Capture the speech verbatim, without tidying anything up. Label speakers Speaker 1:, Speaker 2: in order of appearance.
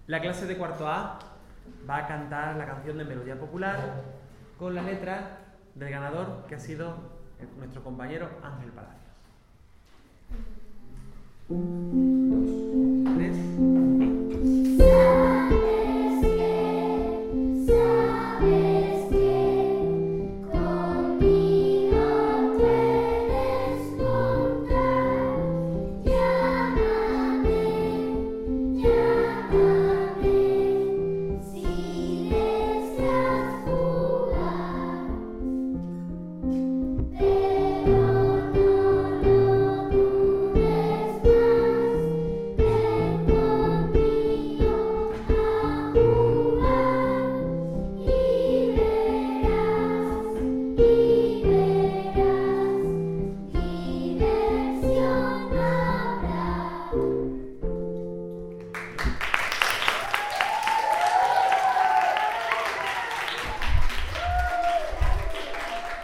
Speaker 1: La clase de cuarto A va a cantar la canción de Melodía Popular con la letra del ganador, que ha sido nuestro compañero Ángel Palacios.